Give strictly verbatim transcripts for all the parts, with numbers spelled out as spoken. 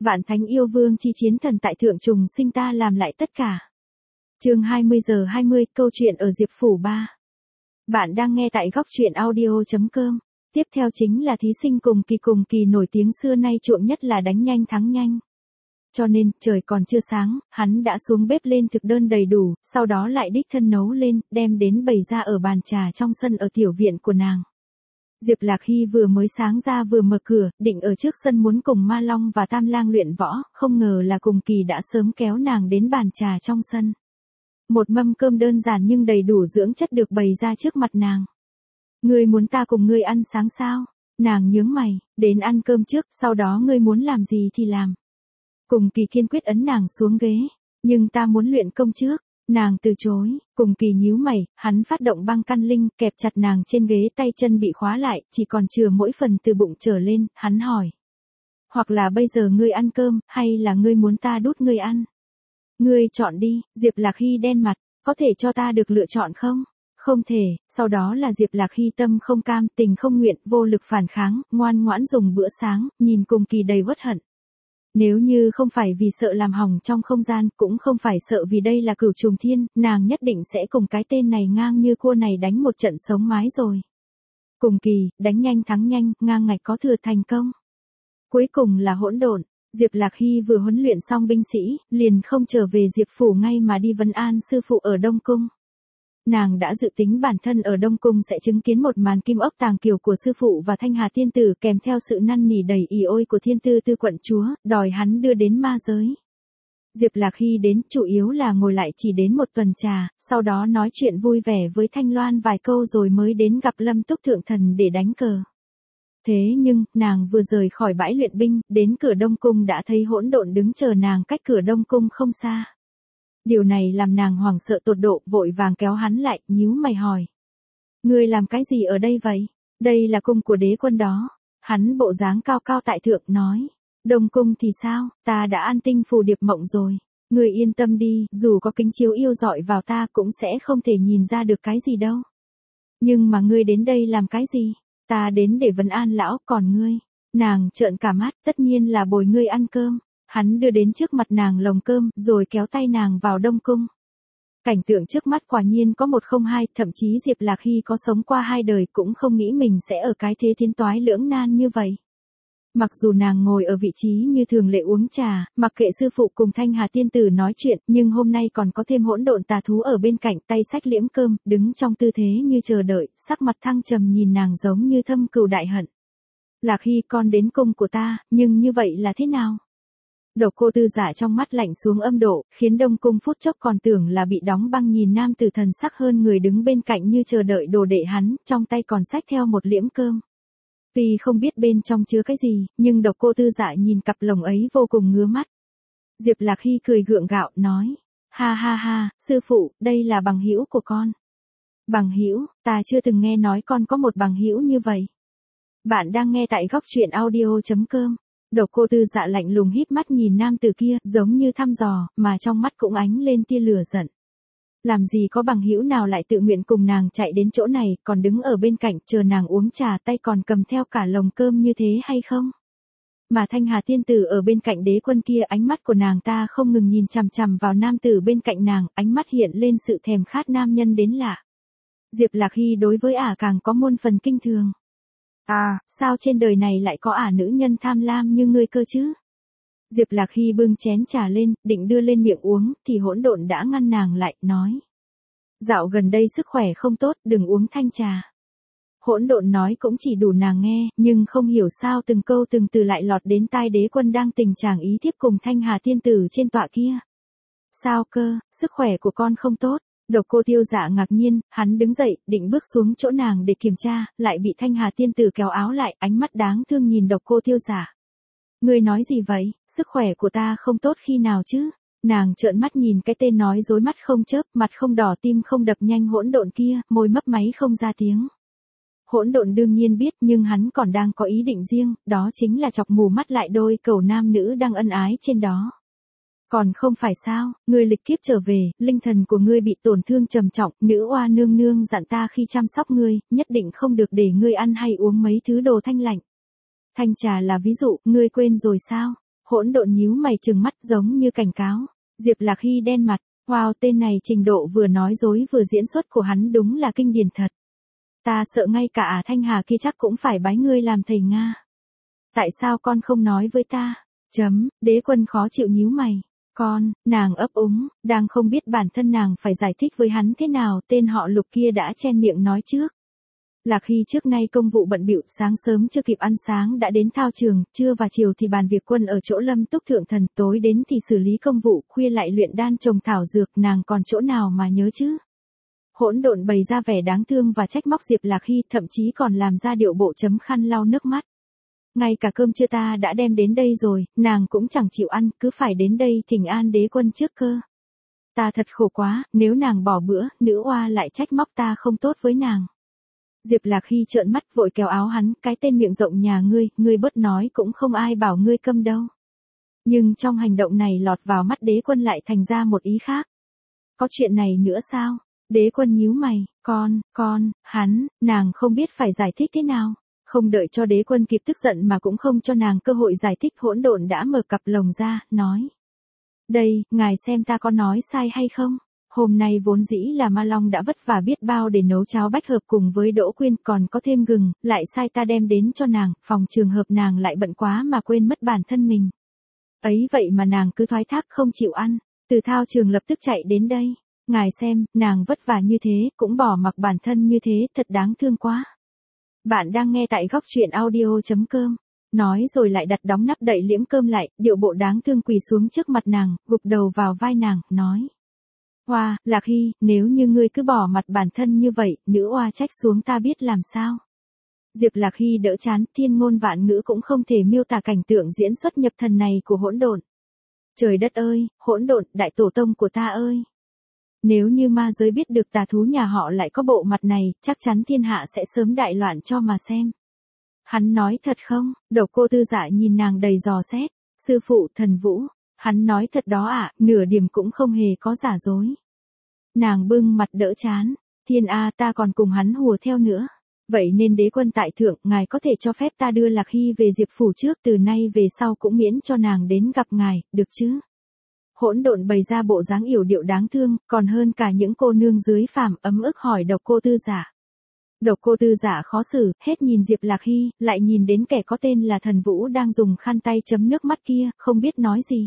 Vạn thánh yêu vương chi chiến thần tại thượng trùng sinh ta làm lại tất cả. Chương hai mươi giờ hai mươi, câu chuyện ở Diệp Phủ ba. Bạn đang nghe tại góc truyện audio chấm com. Tiếp theo chính là thí sinh cùng kỳ cùng kỳ nổi tiếng xưa nay chuộng nhất là đánh nhanh thắng nhanh. Cho nên, trời còn chưa sáng, hắn đã xuống bếp lên thực đơn đầy đủ, sau đó lại đích thân nấu lên, đem đến bày ra ở bàn trà trong sân ở tiểu viện của nàng. Diệp Lạc Hy vừa mới sáng ra vừa mở cửa, định ở trước sân muốn cùng Ma Long và Tam Lang luyện võ, không ngờ là cùng kỳ đã sớm kéo nàng đến bàn trà trong sân. Một mâm cơm đơn giản nhưng đầy đủ dưỡng chất được bày ra trước mặt nàng. Ngươi muốn ta cùng ngươi ăn sáng sao? Nàng nhướng mày, đến ăn cơm trước, sau đó ngươi muốn làm gì thì làm. Cùng kỳ kiên quyết ấn nàng xuống ghế, nhưng ta muốn luyện công trước. Nàng từ chối, cùng kỳ nhíu mày, hắn phát động băng căn linh, kẹp chặt nàng trên ghế, tay chân bị khóa lại, chỉ còn chừa mỗi phần từ bụng trở lên, hắn hỏi. Hoặc là bây giờ ngươi ăn cơm, hay là ngươi muốn ta đút ngươi ăn? Ngươi chọn đi. Diệp Lạc Hy đen mặt, có thể cho ta được lựa chọn không? Không thể. Sau đó là Diệp Lạc Hy tâm không cam, tình không nguyện, vô lực phản kháng, ngoan ngoãn dùng bữa sáng, nhìn cùng kỳ đầy uất hận. Nếu như không phải vì sợ làm hỏng trong không gian, cũng không phải sợ vì đây là Cửu Trùng Thiên, nàng nhất định sẽ cùng cái tên này ngang như cua này đánh một trận sống mái rồi. Cùng kỳ, đánh nhanh thắng nhanh, ngang ngạch có thừa thành công. Cuối cùng là hỗn độn. Diệp Lạc Hy vừa huấn luyện xong binh sĩ, liền không trở về Diệp Phủ ngay mà đi vấn an sư phụ ở Đông Cung. Nàng đã dự tính bản thân ở Đông Cung sẽ chứng kiến một màn kim ốc tàng kiều của sư phụ và Thanh Hà tiên tử kèm theo sự năn nỉ đầy ì ôi của thiên tư tư quận chúa, đòi hắn đưa đến ma giới. Diệp Lạc Hy đến chủ yếu là ngồi lại chỉ đến một tuần trà, sau đó nói chuyện vui vẻ với Thanh Loan vài câu rồi mới đến gặp Lâm Túc Thượng Thần để đánh cờ. Thế nhưng, nàng vừa rời khỏi bãi luyện binh, đến cửa Đông Cung đã thấy hỗn độn đứng chờ nàng cách cửa Đông Cung không xa. Điều này làm nàng hoảng sợ tột độ, vội vàng kéo hắn lại, nhíu mày hỏi. Ngươi làm cái gì ở đây vậy? Đây là cung của đế quân đó. Hắn bộ dáng cao cao tại thượng nói. Đông Cung thì sao, ta đã an tinh phù điệp mộng rồi. Ngươi yên tâm đi, dù có kính chiếu yêu dọi vào ta cũng sẽ không thể nhìn ra được cái gì đâu. Nhưng mà ngươi đến đây làm cái gì? Ta đến để vấn an lão, còn ngươi? Nàng trợn cả mắt, tất nhiên là bồi ngươi ăn cơm. Hắn đưa đến trước mặt nàng lồng cơm, rồi kéo tay nàng vào Đông Cung. Cảnh tượng trước mắt quả nhiên có một không hai, thậm chí Diệp Lạc Hy có sống qua hai đời cũng không nghĩ mình sẽ ở cái thế thiên toái lưỡng nan như vậy. Mặc dù nàng ngồi ở vị trí như thường lệ uống trà, mặc kệ sư phụ cùng Thanh Hà tiên tử nói chuyện, nhưng hôm nay còn có thêm hỗn độn tà thú ở bên cạnh, tay xách liễm cơm, đứng trong tư thế như chờ đợi, sắc mặt thăng trầm nhìn nàng giống như thâm cừu đại hận. Lạc Hy, con đến cung của ta, nhưng như vậy là thế nào? Độc Cô Tư Dạ trong mắt lạnh xuống âm độ, khiến Đông Cung phút chốc còn tưởng là bị đóng băng, nhìn nam tử thần sắc hơn người đứng bên cạnh như chờ đợi đồ đệ hắn, trong tay còn xách theo một liễm cơm. Tuy không biết bên trong chứa cái gì, nhưng Độc Cô Tư Dạ nhìn cặp lồng ấy vô cùng ngứa mắt. Diệp Lạc Hy cười gượng gạo, nói, ha ha ha, sư phụ, đây là bằng hữu của con. Bằng hữu? Ta chưa từng nghe nói con có một bằng hữu như vậy. Bạn đang nghe tại góc truyện audio chấm com. Độc Cô Tư Dạ lạnh lùng híp mắt nhìn nam tử kia, giống như thăm dò, mà trong mắt cũng ánh lên tia lửa giận. Làm gì có bằng hữu nào lại tự nguyện cùng nàng chạy đến chỗ này, còn đứng ở bên cạnh chờ nàng uống trà, tay còn cầm theo cả lồng cơm như thế hay không? Mà Thanh Hà tiên tử ở bên cạnh đế quân kia, ánh mắt của nàng ta không ngừng nhìn chằm chằm vào nam tử bên cạnh nàng, ánh mắt hiện lên sự thèm khát nam nhân đến lạ. Diệp Lạc Hy đối với ả càng có muôn phần kinh thường. À, sao trên đời này lại có ả nữ nhân tham lam như ngươi cơ chứ? Diệp Lạc Hy bưng chén trà lên, định đưa lên miệng uống, thì hỗn độn đã ngăn nàng lại, nói. Dạo gần đây sức khỏe không tốt, đừng uống thanh trà. Hỗn độn nói cũng chỉ đủ nàng nghe, nhưng không hiểu sao từng câu từng từ lại lọt đến tai đế quân đang tình trạng ý thiếp cùng Thanh Hà tiên tử trên tọa kia. Sao cơ, sức khỏe của con không tốt? Độc Cô Tiêu Dạ ngạc nhiên, hắn đứng dậy, định bước xuống chỗ nàng để kiểm tra, lại bị Thanh Hà tiên tử kéo áo lại, ánh mắt đáng thương nhìn Độc Cô Tiêu Dạ. Ngươi nói gì vậy, sức khỏe của ta không tốt khi nào chứ? Nàng trợn mắt nhìn cái tên nói dối mắt không chớp, mặt không đỏ tim không đập nhanh hỗn độn kia, môi mấp máy không ra tiếng. Hỗn độn đương nhiên biết, nhưng hắn còn đang có ý định riêng, đó chính là chọc mù mắt lại đôi cẩu nam nữ đang ân ái trên đó. Còn không phải sao, ngươi lịch kiếp trở về, linh thần của ngươi bị tổn thương trầm trọng, nữ oa nương nương dặn ta khi chăm sóc ngươi, nhất định không được để ngươi ăn hay uống mấy thứ đồ thanh lạnh. Thanh trà là ví dụ, ngươi quên rồi sao? Hỗn độn nhíu mày trừng mắt giống như cảnh cáo. Diệp Lạc Hy đen mặt, wow, tên này trình độ vừa nói dối vừa diễn xuất của hắn đúng là kinh điển thật. Ta sợ ngay cả Ả Thanh Hà kia chắc cũng phải bái ngươi làm thầy Nga. Tại sao con không nói với ta? Chấm, Đế Quân khó chịu nhíu mày. Con, nàng ấp úng, đang không biết bản thân nàng phải giải thích với hắn thế nào, tên họ Lục kia đã chen miệng nói trước. Lạc Hy trước nay công vụ bận bịu, sáng sớm chưa kịp ăn sáng đã đến thao trường, trưa và chiều thì bàn việc quân ở chỗ Lâm Túc thượng thần, tối đến thì xử lý công vụ, khuya lại luyện đan trồng thảo dược, nàng còn chỗ nào mà nhớ chứ. Hỗn độn bày ra vẻ đáng thương và trách móc Diệp Lạc Hy, thậm chí còn làm ra điệu bộ chấm khăn lau nước mắt. Ngay cả cơm trưa ta đã đem đến đây rồi, nàng cũng chẳng chịu ăn, cứ phải đến đây thỉnh an Đế Quân trước cơ. Ta thật khổ quá, nếu nàng bỏ bữa, nữ oa lại trách móc ta không tốt với nàng. Diệp Lạc Hy trợn mắt vội kéo áo hắn, cái tên miệng rộng nhà ngươi, ngươi bớt nói cũng không ai bảo ngươi câm đâu. Nhưng trong hành động này lọt vào mắt Đế Quân lại thành ra một ý khác. Có chuyện này nữa sao? Đế Quân nhíu mày, con, con, hắn, nàng không biết phải giải thích thế nào. Không đợi cho Đế Quân kịp tức giận mà cũng không cho nàng cơ hội giải thích, hỗn độn đã mở cặp lồng ra, nói. Đây, ngài xem ta có nói sai hay không? Hôm nay vốn dĩ là Ma Long đã vất vả biết bao để nấu cháo bách hợp cùng với Đỗ Quyên, còn có thêm gừng, lại sai ta đem đến cho nàng, phòng trường hợp nàng lại bận quá mà quên mất bản thân mình. Ấy vậy mà nàng cứ thoái thác không chịu ăn, từ thao trường lập tức chạy đến đây. Ngài xem, nàng vất vả như thế, cũng bỏ mặc bản thân như thế, thật đáng thương quá. Bạn đang nghe tại góc truyện audio chấm com. Nói rồi lại đặt đóng nắp đậy liễm cơm lại, điệu bộ đáng thương quỳ xuống trước mặt nàng, gục đầu vào vai nàng, nói. Hoa, Lạc Hy, nếu như ngươi cứ bỏ mặt bản thân như vậy, nữ oa trách xuống ta biết làm sao. Diệp Lạc Hy đỡ chán, thiên ngôn vạn ngữ cũng không thể miêu tả cảnh tượng diễn xuất nhập thần này của hỗn độn. Trời đất ơi, hỗn độn, đại tổ tông của ta ơi. Nếu như ma giới biết được tà thú nhà họ lại có bộ mặt này, chắc chắn thiên hạ sẽ sớm đại loạn cho mà xem. Hắn nói thật không? Độc Cô Tư Dạ nhìn nàng đầy dò xét. Sư phụ Thần Vũ, hắn nói thật đó ạ, à, nửa điểm cũng không hề có giả dối. Nàng bưng mặt đỡ chán. Thiên A, ta còn cùng hắn hùa theo nữa. Vậy nên Đế Quân tại thượng, ngài có thể cho phép ta đưa Lạc Hy về Diệp phủ trước, từ nay về sau cũng miễn cho nàng đến gặp ngài, được chứ? Hỗn độn bày ra bộ dáng yểu điệu đáng thương, còn hơn cả những cô nương dưới phàm, ấm ức hỏi Độc Cô Tư Dạ. Độc Cô Tư Dạ khó xử, hết nhìn Diệp Lạc Hy, lại nhìn đến kẻ có tên là Thần Vũ đang dùng khăn tay chấm nước mắt kia, không biết nói gì.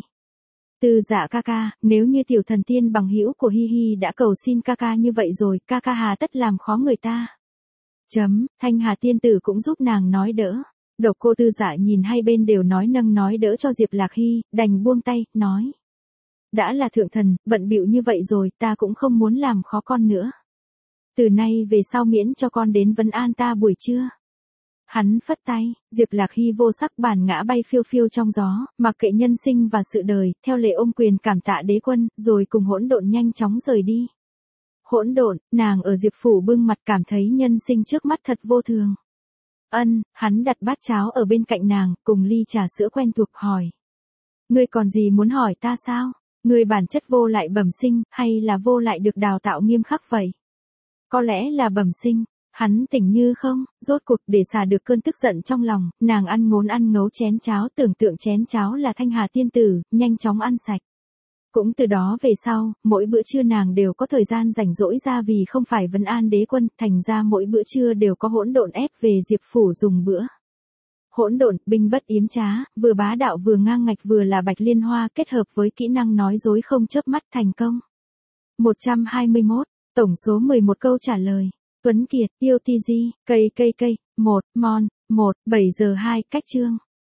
Tư Dạ ca ca, nếu như tiểu thần tiên bằng hữu của Hi Hi đã cầu xin ca ca như vậy rồi, ca ca hà tất làm khó người ta. Chấm, Thanh Hà tiên tử cũng giúp nàng nói đỡ. Độc Cô Tư Dạ nhìn hai bên đều nói nâng nói đỡ cho Diệp Lạc Hy, đành buông tay, nói. Đã là thượng thần, bận bịu như vậy rồi, ta cũng không muốn làm khó con nữa. Từ nay về sau miễn cho con đến vấn an ta buổi trưa. Hắn phất tay, Diệp Lạc Hy vô sắc bản ngã bay phiêu phiêu trong gió, mặc kệ nhân sinh và sự đời, theo lệ ôm quyền cảm tạ Đế Quân, rồi cùng hỗn độn nhanh chóng rời đi. Hỗn độn, nàng ở Diệp phủ bưng mặt cảm thấy nhân sinh trước mắt thật vô thường. Ân, hắn đặt bát cháo ở bên cạnh nàng, cùng ly trà sữa quen thuộc hỏi. Ngươi còn gì muốn hỏi ta sao? Ngươi bản chất vô lại bẩm sinh, hay là vô lại được đào tạo nghiêm khắc vậy? Có lẽ là bẩm sinh. Hắn tỉnh như không, rốt cuộc để xả được cơn tức giận trong lòng, nàng ăn ngốn ăn ngấu chén cháo, tưởng tượng chén cháo là Thanh Hà tiên tử, nhanh chóng ăn sạch. Cũng từ đó về sau, mỗi bữa trưa nàng đều có thời gian rảnh rỗi ra vì không phải vấn an Đế Quân, thành ra mỗi bữa trưa đều có hỗn độn ép về Diệp phủ dùng bữa. Hỗn độn, binh bất yếm trá, vừa bá đạo vừa ngang ngạch vừa là bạch liên hoa, kết hợp với kỹ năng nói dối không chớp mắt thành công. một trăm hai mươi mốt, tổng số mười một câu trả lời. Tuấn Kiệt, yêu ti gi, cây cây cây, một, mon, một, bảy giờ hai, cách chương.